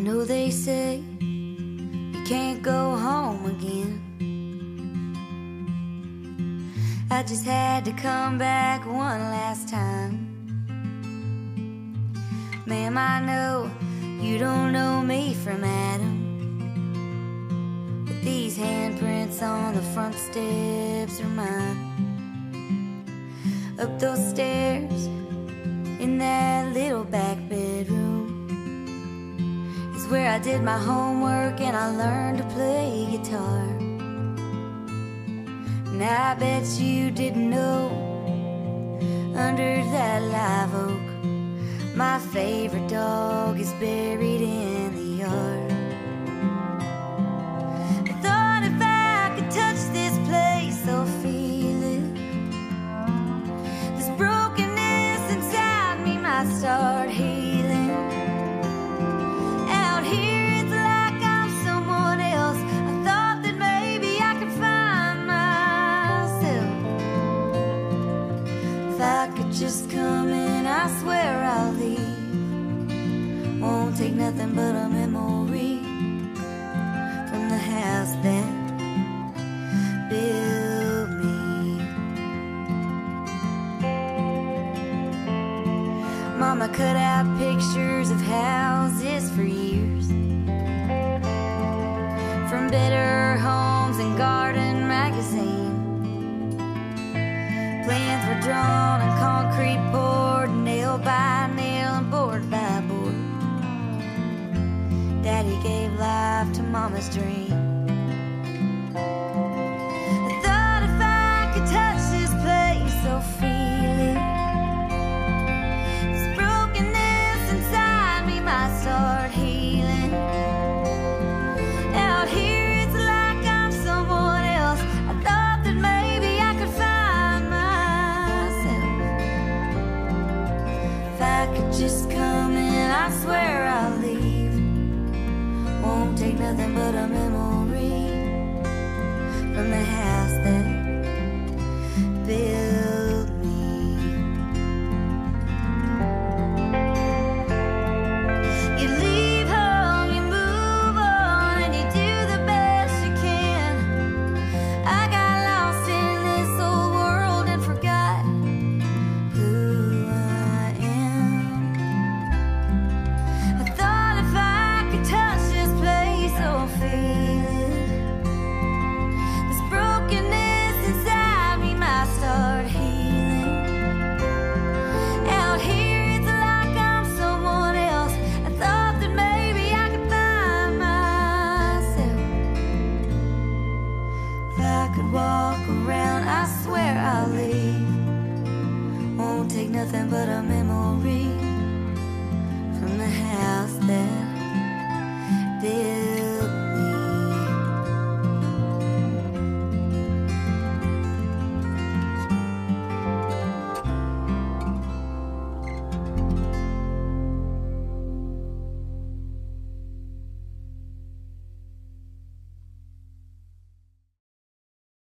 know they say you can't go home again. I just had to come back one last time. Ma'am, I know you don't know me from Adam, but these handprints on the front steps are mine. Up those stairs in that little back bedroom is where I did my homework and I learned to play guitar. And I bet you didn't know, under that live oak, my favorite dog is buried in the yard. I thought if I could touch this place, I'll feel it. This brokenness inside me might start healing. Out here it's like I'm someone else. I thought that maybe I could find myself. If I could just come in, I swear I'll leave. Won't take nothing but a memory from the house that built me. Mama cut out pictures of houses for years, from Better Homes and Garden magazine. Plans were drawn and concrete poured, nail by nail and board by board. Daddy gave life to Mama's dream. I thought if I could touch this place, I'll feel it. This brokenness inside me might start healing. Out here it's like I'm someone else. I thought that maybe I could find myself. If I could just come in, I swear I'll leave. Won't take nothing but a memory from the house that built me. You leave home, you move on, and you do the best you can. I got lost in this old world and forgot who I am. I thought if I could touch this place, I'll feel it. This brokenness inside me might start healing. Out here it's like I'm someone else. I thought that maybe I could find myself. If I could walk around, I swear I'll leave. Won't take nothing but a minute